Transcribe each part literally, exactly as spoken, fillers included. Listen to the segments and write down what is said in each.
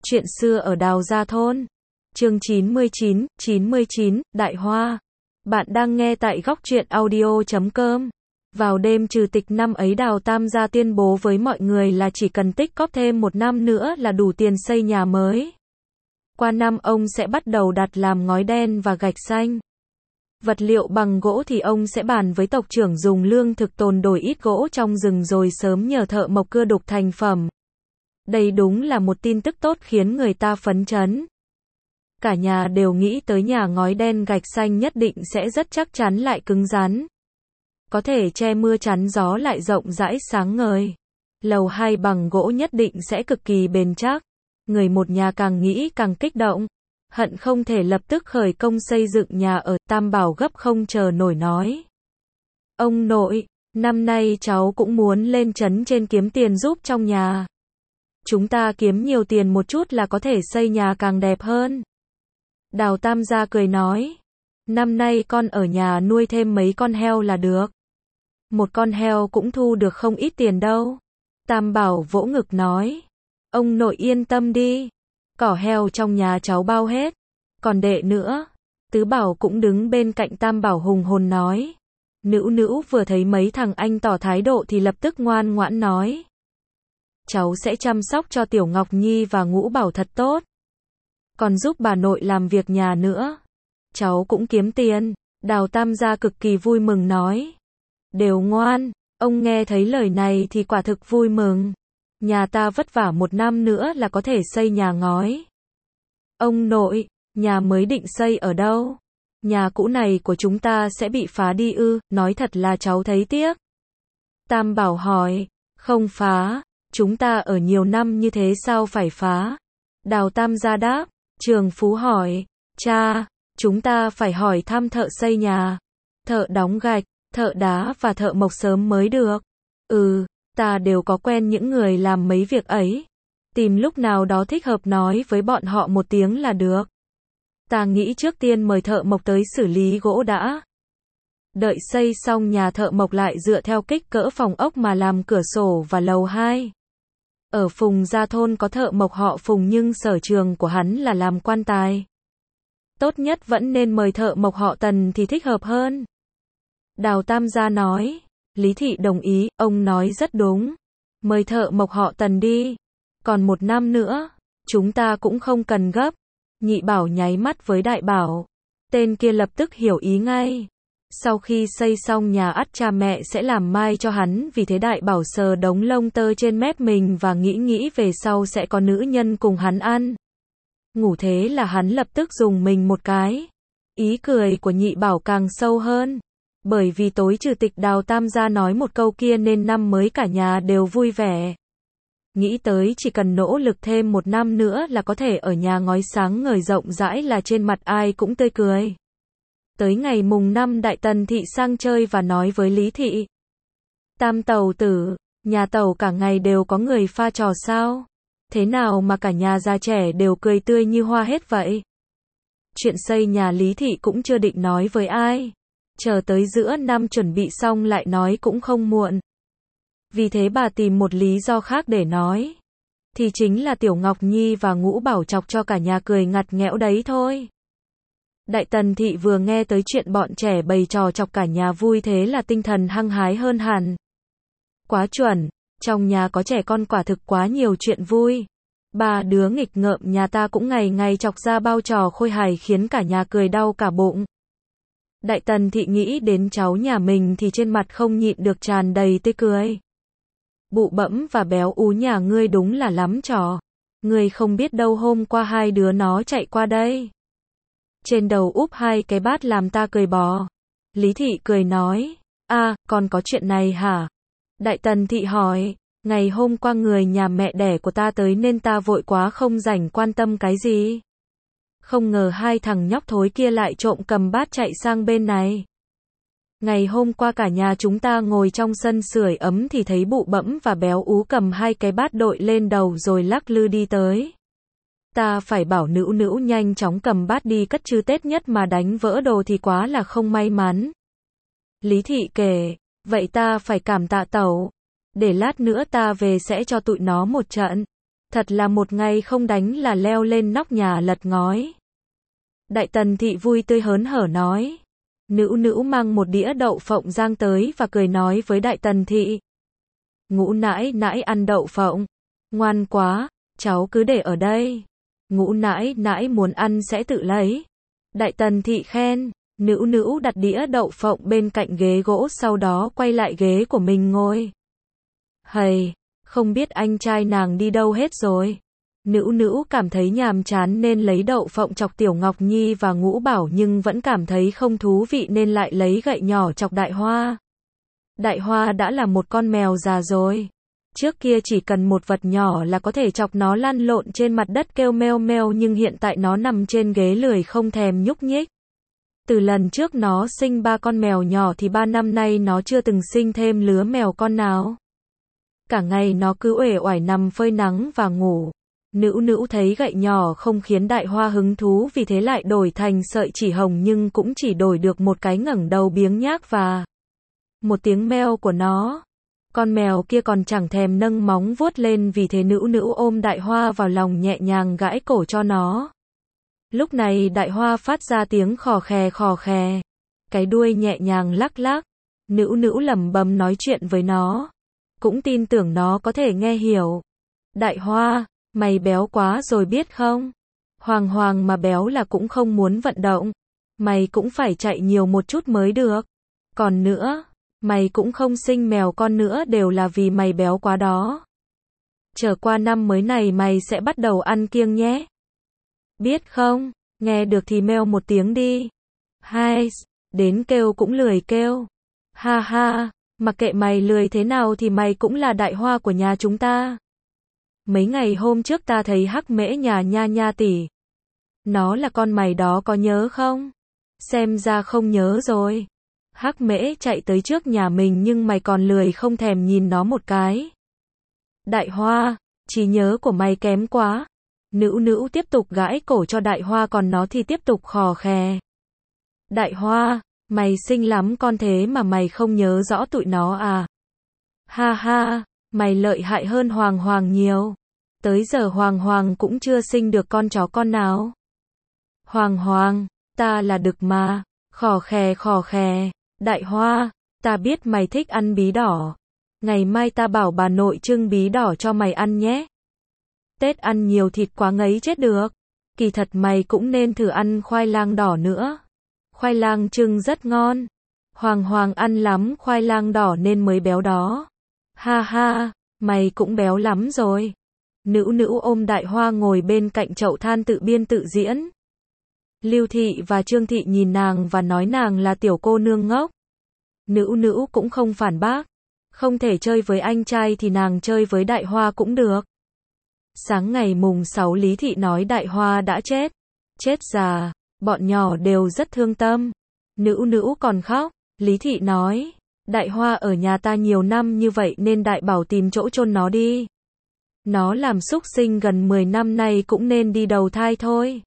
Chuyện xưa ở Đào Gia Thôn. Chương chín mươi chín, chín mươi chín, Đại Hoa. Bạn đang nghe tại góc truyện audio chấm com. Vào đêm trừ tịch năm ấy, Đào Tam gia tuyên bố với mọi người là chỉ cần tích cóp thêm một năm nữa là đủ tiền xây nhà mới. Qua năm ông sẽ bắt đầu đặt làm ngói đen và gạch xanh. Vật liệu bằng gỗ thì ông sẽ bàn với tộc trưởng dùng lương thực tồn đổi ít gỗ trong rừng rồi sớm nhờ thợ mộc cưa đục thành phẩm. Đây đúng là một tin tức tốt khiến người ta phấn chấn. Cả nhà đều nghĩ tới nhà ngói đen gạch xanh nhất định sẽ rất chắc chắn lại cứng rắn. Có thể che mưa chắn gió lại rộng rãi sáng ngời. Lầu hai bằng gỗ nhất định sẽ cực kỳ bền chắc. Người một nhà càng nghĩ càng kích động. Hận không thể lập tức khởi công xây dựng nhà ở. Tam Bảo gấp không chờ nổi nói: Ông nội, năm nay cháu cũng muốn lên trấn trên kiếm tiền giúp trong nhà. Chúng ta kiếm nhiều tiền một chút là có thể xây nhà càng đẹp hơn. Đào Tam gia cười nói: Năm nay con ở nhà nuôi thêm mấy con heo là được. Một con heo cũng thu được không ít tiền đâu. Tam Bảo vỗ ngực nói: Ông nội yên tâm đi. Cỏ heo trong nhà cháu bao hết. Còn đệ nữa. Tứ Bảo cũng đứng bên cạnh Tam Bảo hùng hồn nói. Nữu Nữu vừa thấy mấy thằng anh tỏ thái độ thì lập tức ngoan ngoãn nói: Cháu sẽ chăm sóc cho Tiểu Ngọc Nhi và Ngũ Bảo thật tốt. Còn giúp bà nội làm việc nhà nữa. Cháu cũng kiếm tiền. Đào Tam gia cực kỳ vui mừng nói: Đều ngoan. Ông nghe thấy lời này thì quả thực vui mừng. Nhà ta vất vả một năm nữa là có thể xây nhà ngói. Ông nội, nhà mới định xây ở đâu? Nhà cũ này của chúng ta sẽ bị phá đi ư? Nói thật là cháu thấy tiếc. Tam Bảo hỏi: Không phá. Chúng ta ở nhiều năm như thế sao phải phá? Đào Tam gia đáp. Trường Phú hỏi: Cha, chúng ta phải hỏi thăm thợ xây nhà, thợ đóng gạch, thợ đá và thợ mộc sớm mới được. Ừ, ta đều có quen những người làm mấy việc ấy. Tìm lúc nào đó thích hợp nói với bọn họ một tiếng là được. Ta nghĩ trước tiên mời thợ mộc tới xử lý gỗ đã. Đợi xây xong nhà thợ mộc lại dựa theo kích cỡ phòng ốc mà làm cửa sổ và lầu hai. Ở Phùng Gia Thôn có thợ mộc họ Phùng nhưng sở trường của hắn là làm quan tài. Tốt nhất vẫn nên mời thợ mộc họ Tần thì thích hợp hơn. Đào Tam gia nói. Lý Thị đồng ý, ông nói rất đúng. Mời thợ mộc họ Tần đi. Còn một năm nữa, chúng ta cũng không cần gấp. Nhị Bảo nháy mắt với Đại Bảo. Tên kia lập tức hiểu ý ngay. Sau khi xây xong nhà ắt cha mẹ sẽ làm mai cho hắn, vì thế Đại Bảo sờ đống lông tơ trên mép mình và nghĩ nghĩ về sau sẽ có nữ nhân cùng hắn ăn. Ngủ thế là hắn lập tức dùng mình một cái. Ý cười của Nhị Bảo càng sâu hơn. Bởi vì tối trừ tịch Đào Tam gia nói một câu kia nên năm mới cả nhà đều vui vẻ. Nghĩ tới chỉ cần nỗ lực thêm một năm nữa là có thể ở nhà ngói sáng ngời rộng rãi là trên mặt ai cũng tươi cười. Tới ngày mùng năm Đại Tần Thị sang chơi và nói với Lý Thị: Tam tẩu tử, nhà tẩu cả ngày đều có người pha trò sao? Thế nào mà cả nhà già trẻ đều cười tươi như hoa hết vậy? Chuyện xây nhà Lý Thị cũng chưa định nói với ai. Chờ tới giữa năm chuẩn bị xong lại nói cũng không muộn. Vì thế bà tìm một lý do khác để nói. Thì chính là Tiểu Ngọc Nhi và Ngũ Bảo chọc cho cả nhà cười ngặt nghẽo đấy thôi. Đại Tần Thị vừa nghe tới chuyện bọn trẻ bày trò chọc cả nhà vui thế là tinh thần hăng hái hơn hẳn. Quá chuẩn, trong nhà có trẻ con quả thực quá nhiều chuyện vui. Ba đứa nghịch ngợm nhà ta cũng ngày ngày chọc ra bao trò khôi hài khiến cả nhà cười đau cả bụng. Đại Tần Thị nghĩ đến cháu nhà mình thì trên mặt không nhịn được tràn đầy tươi cười. Bụ Bẫm và Béo Ú nhà ngươi đúng là lắm trò. Ngươi không biết đâu hôm qua hai đứa nó chạy qua đây. Trên đầu úp hai cái bát làm ta cười bò. Lý Thị cười nói: A, còn có chuyện này hả? Đại Tần Thị hỏi: Ngày hôm qua người nhà mẹ đẻ của ta tới nên ta vội quá không rảnh quan tâm cái gì. Không ngờ hai thằng nhóc thối kia lại trộm cầm bát chạy sang bên này. Ngày hôm qua cả nhà chúng ta ngồi trong sân sưởi ấm thì thấy Bụ Bẫm và Béo Ú cầm hai cái bát đội lên đầu rồi lắc lư đi tới. Ta phải bảo Nữu Nữu nhanh chóng cầm bát đi cất chứ Tết nhất mà đánh vỡ đồ thì quá là không may mắn. Lý Thị kể: Vậy ta phải cảm tạ tẩu. Để lát nữa ta về sẽ cho tụi nó một trận. Thật là một ngày không đánh là leo lên nóc nhà lật ngói. Đại Tần Thị vui tươi hớn hở nói. Nữu Nữu mang một đĩa đậu phộng rang tới và cười nói với Đại Tần Thị. Ngũ nãi nãi ăn đậu phộng. Ngoan quá, cháu cứ để ở đây. Ngũ nãi nãi muốn ăn sẽ tự lấy. Đại Tần Thị khen. Nữu Nữu đặt đĩa đậu phộng bên cạnh ghế gỗ, sau đó quay lại ghế của mình ngồi. Hầy, không biết anh trai nàng đi đâu hết rồi. Nữu Nữu cảm thấy nhàm chán nên lấy đậu phộng chọc Tiểu Ngọc Nhi và Ngũ Bảo, nhưng vẫn cảm thấy không thú vị nên lại lấy gậy nhỏ chọc Đại Hoa. Đại Hoa đã là một con mèo già rồi. Trước kia chỉ cần một vật nhỏ là có thể chọc nó lăn lộn trên mặt đất kêu meo meo, nhưng hiện tại nó nằm trên ghế lười không thèm nhúc nhích. Từ lần trước nó sinh ba con mèo nhỏ thì ba năm nay nó chưa từng sinh thêm lứa mèo con nào. Cả ngày nó cứ uể oải nằm phơi nắng và ngủ. Nữu Nữu thấy gậy nhỏ không khiến Đại Hoa hứng thú, vì thế lại đổi thành sợi chỉ hồng, nhưng cũng chỉ đổi được một cái ngẩng đầu biếng nhác và một tiếng meo của nó. Con mèo kia còn chẳng thèm nâng móng vuốt lên, vì thế Nữu Nữu ôm Đại Hoa vào lòng nhẹ nhàng gãi cổ cho nó. Lúc này Đại Hoa phát ra tiếng khò khè khò khè. Cái đuôi nhẹ nhàng lắc lắc. Nữu Nữu lẩm bẩm nói chuyện với nó. Cũng tin tưởng nó có thể nghe hiểu. Đại Hoa, mày béo quá rồi biết không? Hoàng hoàng mà béo là cũng không muốn vận động. Mày cũng phải chạy nhiều một chút mới được. Còn nữa, mày cũng không sinh mèo con nữa đều là vì mày béo quá đó. Trở qua năm mới này mày sẽ bắt đầu ăn kiêng nhé. Biết không? Nghe được thì meo một tiếng đi. Hai, đến kêu cũng lười kêu. Ha ha, mặc kệ mày lười thế nào thì mày cũng là Đại Hoa của nhà chúng ta. Mấy ngày hôm trước ta thấy Hắc Mễ nhà Nha Nha tỷ. Nó là con mày đó, có nhớ không? Xem ra không nhớ rồi. Hắc Mễ chạy tới trước nhà mình nhưng mày còn lười không thèm nhìn nó một cái. Đại Hoa, trí nhớ của mày kém quá. Nữu Nữu tiếp tục gãi cổ cho Đại Hoa, còn nó thì tiếp tục khò khè. Đại Hoa, mày xinh lắm con thế mà mày không nhớ rõ tụi nó à? Ha ha, mày lợi hại hơn Hoàng Hoàng nhiều. Tới giờ Hoàng Hoàng cũng chưa sinh được con chó con nào. Hoàng Hoàng, ta là đực mà. Khò khè khò khè. Đại Hoa, ta biết mày thích ăn bí đỏ. Ngày mai ta bảo bà nội trưng bí đỏ cho mày ăn nhé. Tết ăn nhiều thịt quá ngấy chết được. Kỳ thật mày cũng nên thử ăn khoai lang đỏ nữa. Khoai lang trưng rất ngon. Hoàng Hoàng ăn lắm khoai lang đỏ nên mới béo đó. Ha ha, mày cũng béo lắm rồi. Nữu Nữu ôm Đại Hoa ngồi bên cạnh chậu than tự biên tự diễn. Lưu Thị và Trương Thị nhìn nàng và nói nàng là tiểu cô nương ngốc. Nữu Nữu cũng không phản bác. Không thể chơi với anh trai thì nàng chơi với Đại Hoa cũng được. Sáng ngày mùng sáu Lý Thị nói Đại Hoa đã chết. Chết già, bọn nhỏ đều rất thương tâm. Nữu Nữu còn khóc. Lý Thị nói, Đại Hoa ở nhà ta nhiều năm như vậy nên đại bảo tìm chỗ chôn nó đi. Nó làm súc sinh gần mười năm nay cũng nên đi đầu thai thôi.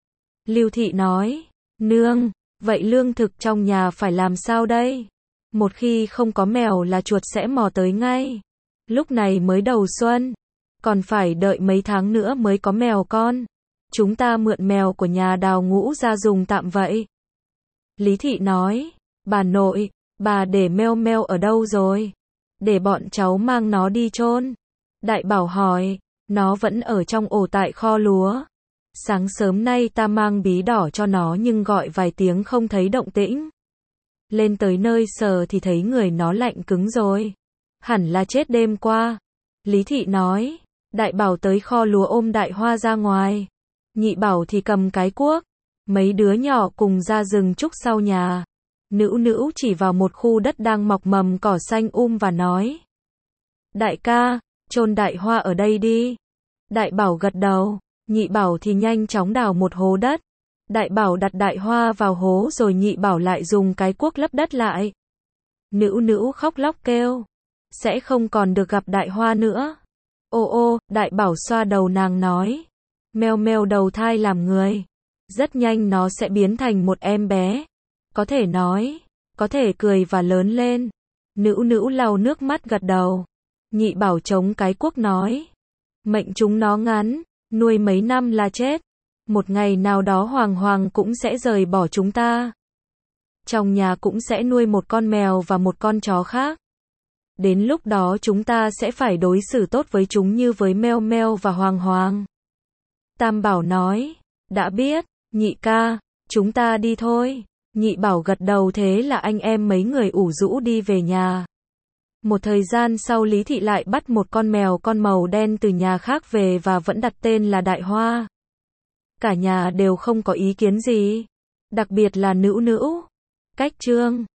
Lưu Thị nói, nương, vậy lương thực trong nhà phải làm sao đây? Một khi không có mèo là chuột sẽ mò tới ngay. Lúc này mới đầu xuân, còn phải đợi mấy tháng nữa mới có mèo con. Chúng ta mượn mèo của nhà Đào Ngũ ra dùng tạm vậy. Lý Thị nói, bà nội, bà để meo meo ở đâu rồi? Để bọn cháu mang nó đi chôn. Đại bảo hỏi, nó vẫn ở trong ổ tại kho lúa. Sáng sớm nay ta mang bí đỏ cho nó nhưng gọi vài tiếng không thấy động tĩnh. Lên tới nơi sờ thì thấy người nó lạnh cứng rồi. Hẳn là chết đêm qua. Lý Thị nói, đại bảo tới kho lúa ôm Đại Hoa ra ngoài. Nhị bảo thì cầm cái cuốc. Mấy đứa nhỏ cùng ra rừng trúc sau nhà. Nữu Nữu chỉ vào một khu đất đang mọc mầm cỏ xanh um và nói, đại ca, chôn Đại Hoa ở đây đi. Đại bảo gật đầu. Nhị bảo thì nhanh chóng đào một hố đất. Đại bảo đặt Đại Hoa vào hố rồi nhị bảo lại dùng cái cuốc lấp đất lại. Nữu Nữu khóc lóc kêu, sẽ không còn được gặp Đại Hoa nữa. Ô ô, đại bảo xoa đầu nàng nói, meo meo đầu thai làm người. Rất nhanh nó sẽ biến thành một em bé. Có thể nói, có thể cười và lớn lên. Nữu Nữu lau nước mắt gật đầu. Nhị bảo chống cái cuốc nói, Mệnh chúng nó ngắn, nuôi mấy năm là chết. Một ngày nào đó Hoàng Hoàng cũng sẽ rời bỏ chúng ta. Trong nhà cũng sẽ nuôi một con mèo và một con chó khác. Đến lúc đó chúng ta sẽ phải đối xử tốt với chúng như với Meo Meo và Hoàng Hoàng. Tam Bảo nói, đã biết, nhị ca, chúng ta đi thôi. Nhị Bảo gật đầu, thế là anh em mấy người ủ rũ đi về nhà. Một thời gian sau Lý Thị lại bắt một con mèo con màu đen từ nhà khác về và vẫn đặt tên là Đại Hoa. Cả nhà đều không có ý kiến gì, đặc biệt là Nữu Nữu. Cách chương